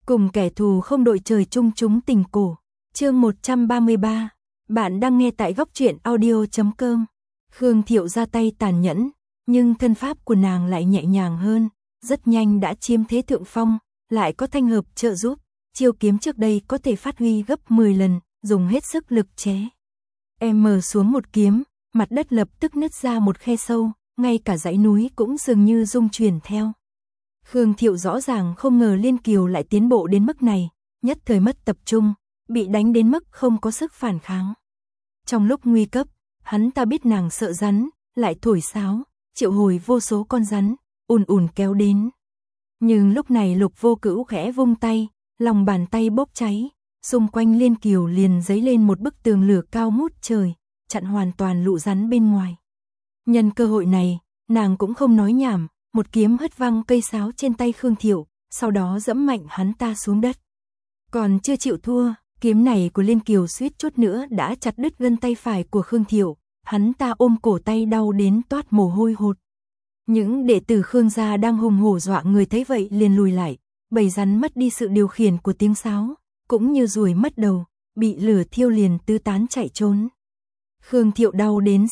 Cùng kẻ thù không đội trời chung chúng tình cổ. Chương 133. Bạn đang nghe tại góc truyện audio.com. Khương Thiệu ra tay tàn nhẫn, nhưng thân pháp của nàng lại nhẹ nhàng hơn, rất nhanh đã chiếm thế thượng phong, lại có thanh hợp trợ giúp, chiêu kiếm trước đây có thể phát huy gấp 10 lần, dùng hết sức lực ché. Mở xuống một kiếm, mặt đất lập tức nứt ra một khe sâu, ngay cả dãy núi cũng dường như rung chuyển theo. Khương Thiệu rõ ràng không ngờ Liên Kiều lại tiến bộ đến mức này, nhất thời mất tập trung, bị đánh đến mức không có sức phản kháng. Trong lúc nguy cấp, hắn ta biết nàng sợ rắn, lại thổi sáo, triệu hồi vô số con rắn, ùn kéo đến. Nhưng lúc này Lục Vô Cữu khẽ vung tay, lòng bàn tay bốc cháy, xung quanh Liên Kiều liền dấy lên một bức tường lửa cao ngút trời, chặn hoàn toàn lũ rắn bên ngoài. Nhân cơ hội này, nàng cũng không nói nhảm, một kiếm hất văng cây sáo trên tay Khương Thiệu, sau đó giẫm mạnh hắn ta xuống đất. Còn chưa chịu thua, kiếm này của Liên Kiều suýt chút nữa đã chặt đứt gân tay phải của Khương Thiệu, hắn ta ôm cổ tay đau đến toát mồ hôi hột. Những đệ tử Khương gia đang hùng hổ dọa người thấy vậy liền lùi lại, bầy rắn mất đi sự điều khiển của tiếng sáo, cũng như ruồi mất đầu, bị lửa thiêu liền tứ tán chạy trốn. Khương Thiệu đau đến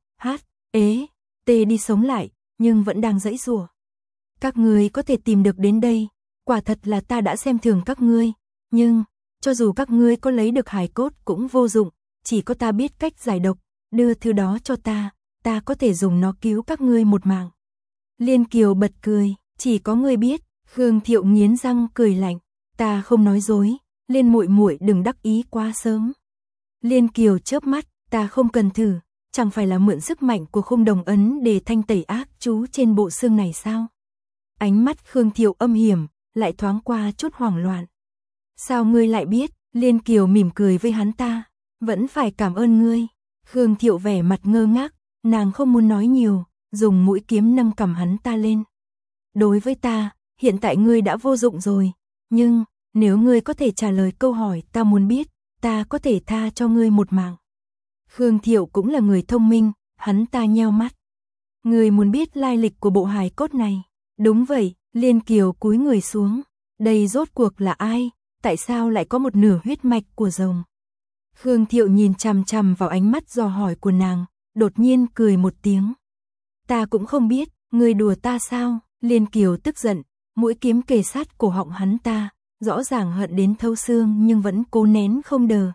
t đi sống lại, nhưng vẫn đang giãy giụa. Các ngươi có thể tìm được đến đây, quả thật là ta đã xem thường các ngươi, nhưng cho dù các ngươi có lấy được hài cốt cũng vô dụng, chỉ có ta biết cách giải độc, đưa thứ đó cho ta có thể dùng nó cứu các ngươi một mạng. Liên Kiều bật cười, chỉ có ngươi biết. Khương Thiệu nghiến răng cười lạnh, ta không nói dối, Liên muội muội đừng đắc ý quá sớm. Liên Kiều chớp mắt, ta không cần thử, chẳng phải là mượn sức mạnh của khung đồng ấn để thanh tẩy ác chú trên bộ xương này sao? Ánh mắt Khương Thiệu âm hiểm, lại thoáng qua chút hoảng loạn. Sao ngươi lại biết? Liên Kiều mỉm cười với hắn ta, vẫn phải cảm ơn ngươi. Khương Thiệu vẻ mặt ngơ ngác, nàng không muốn nói nhiều, dùng mũi kiếm nâng cằm hắn ta lên. Đối với ta, hiện tại ngươi đã vô dụng rồi, nhưng nếu ngươi có thể trả lời câu hỏi ta muốn biết, ta có thể tha cho ngươi một mạng. Khương Thiệu cũng là người thông minh, hắn ta nheo mắt. Ngươi muốn biết lai lịch của bộ hài cốt này? Đúng vậy, Liên Kiều cúi người xuống. Đây rốt cuộc là ai? Tại sao lại có một nửa huyết mạch của rồng? Khương Thiệu nhìn chằm chằm vào ánh mắt dò hỏi của nàng, đột nhiên cười một tiếng. Ta cũng không biết, ngươi đùa ta sao? Liên Kiều tức giận, mũi kiếm kề sát cổ họng hắn ta, rõ ràng hận đến thấu xương nhưng vẫn cố nén không đờ.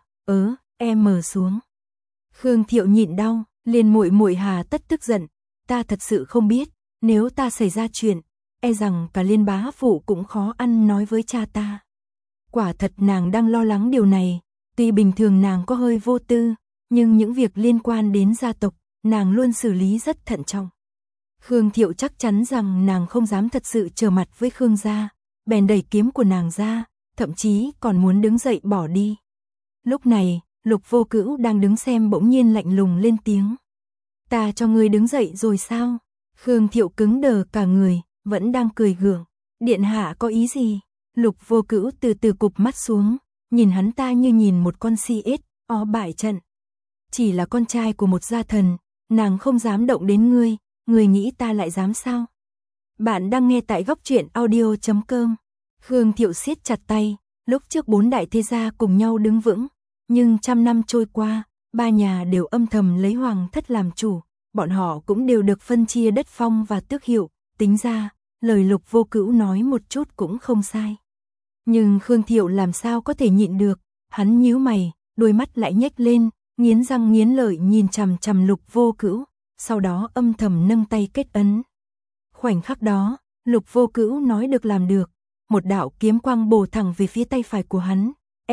Mở xuống. Khương Thiệu nhịn đau, Liên muội muội hà tất tức giận, ta thật sự không biết, nếu ta xảy ra chuyện, rằng cả Liên bá phụ cũng khó ăn nói với cha ta. Quả thật nàng đang lo lắng điều này, tuy bình thường nàng có hơi vô tư, nhưng những việc liên quan đến gia tộc, nàng luôn xử lý rất thận trọng. Khương Thiệu chắc chắn rằng nàng không dám thật sự trở mặt với Khương gia, bèn đẩy kiếm của nàng ra, thậm chí còn muốn đứng dậy bỏ đi. Lúc này, Lục Vô Cữu đang đứng xem bỗng nhiên lạnh lùng lên tiếng. Ta cho ngươi đứng dậy rồi sao? Khương Thiệu cứng đờ cả người, vẫn đang cười gượng. Điện hạ có ý gì? Lục Vô Cữu từ từ cụp mắt xuống, nhìn hắn ta như nhìn một con si ếch, bại trận. Chỉ là con trai của một gia thần, nàng không dám động đến ngươi, ngươi nghĩ ta lại dám sao? Bạn đang nghe tại góc truyện audio.com. Khương Thiệu siết chặt tay, lúc trước 4 đại thế gia cùng nhau đứng vững, nhưng trăm năm trôi qua, ba nhà đều âm thầm lấy hoàng thất làm chủ, bọn họ cũng đều được phân chia đất phong và tước hiệu, tính ra, lời Lục Vô Cữu nói một chút cũng không sai. Nhưng Khương Thiệu làm sao có thể nhịn được, hắn nhíu mày, đôi mắt lại nhếch lên, nghiến răng nghiến lợi nhìn chằm chằm Lục Vô Cữu, sau đó âm thầm nâng tay kết ấn. Khoảnh khắc đó, Lục Vô Cữu nói được làm được, một đạo kiếm quang bổ thẳng về phía tay phải của hắn,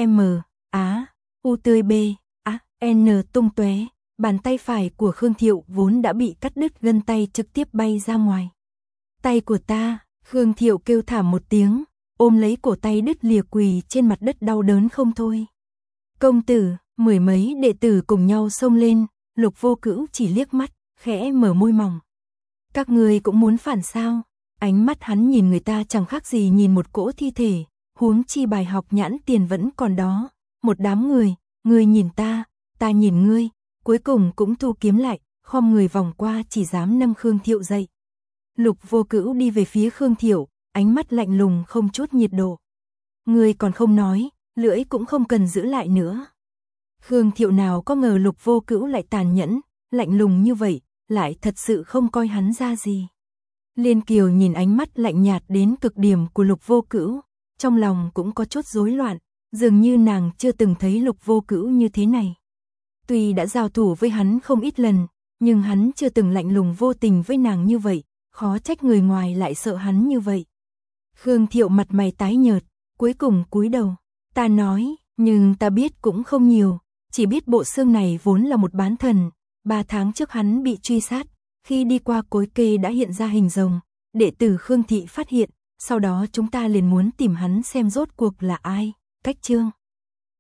U tươi B, N tung tóe, bàn tay phải của Khương Thiệu vốn đã bị cắt đứt gân tay trực tiếp bay ra ngoài. Tay của ta, Khương Thiệu kêu thảm một tiếng, ôm lấy cổ tay đứt lìa quỳ trên mặt đất đau đớn không thôi. Công tử, mười mấy đệ tử cùng nhau xông lên, Lục Vô Cữu chỉ liếc mắt, khẽ mở môi mỏng. Các ngươi cũng muốn phản sao? Ánh mắt hắn nhìn người ta chẳng khác gì nhìn một cỗ thi thể, huống chi bài học nhãn tiền vẫn còn đó. Một đám người, ngươi nhìn ta nhìn ngươi, cuối cùng cũng thu kiếm lại, khom người vòng qua chỉ dám nâng Khương Thiệu dậy. Lục Vô Cữu đi về phía Khương Thiệu, ánh mắt lạnh lùng không chút nhiệt độ. Ngươi còn không nói, lưỡi cũng không cần giữ lại nữa. Khương Thiệu nào có ngờ Lục Vô Cữu lại tàn nhẫn, lạnh lùng như vậy, lại thật sự không coi hắn ra gì. Liên Kiều nhìn ánh mắt lạnh nhạt đến cực điểm của Lục Vô Cữu, trong lòng cũng có chút rối loạn, dường như nàng chưa từng thấy Lục Vô Cữu như thế này. Tuy đã giao thủ với hắn không ít lần, nhưng hắn chưa từng lạnh lùng vô tình với nàng như vậy, khó trách người ngoài lại sợ hắn như vậy. Khương Thiệu mặt mày tái nhợt, cuối cùng cúi đầu, ta nói, nhưng ta biết cũng không nhiều, chỉ biết bộ xương này vốn là một bán thần, 3 tháng trước hắn bị truy sát, khi đi qua cối kê đã hiện ra hình rồng, đệ tử Khương Thị phát hiện, sau đó chúng ta liền muốn tìm hắn xem rốt cuộc là ai. Cách chương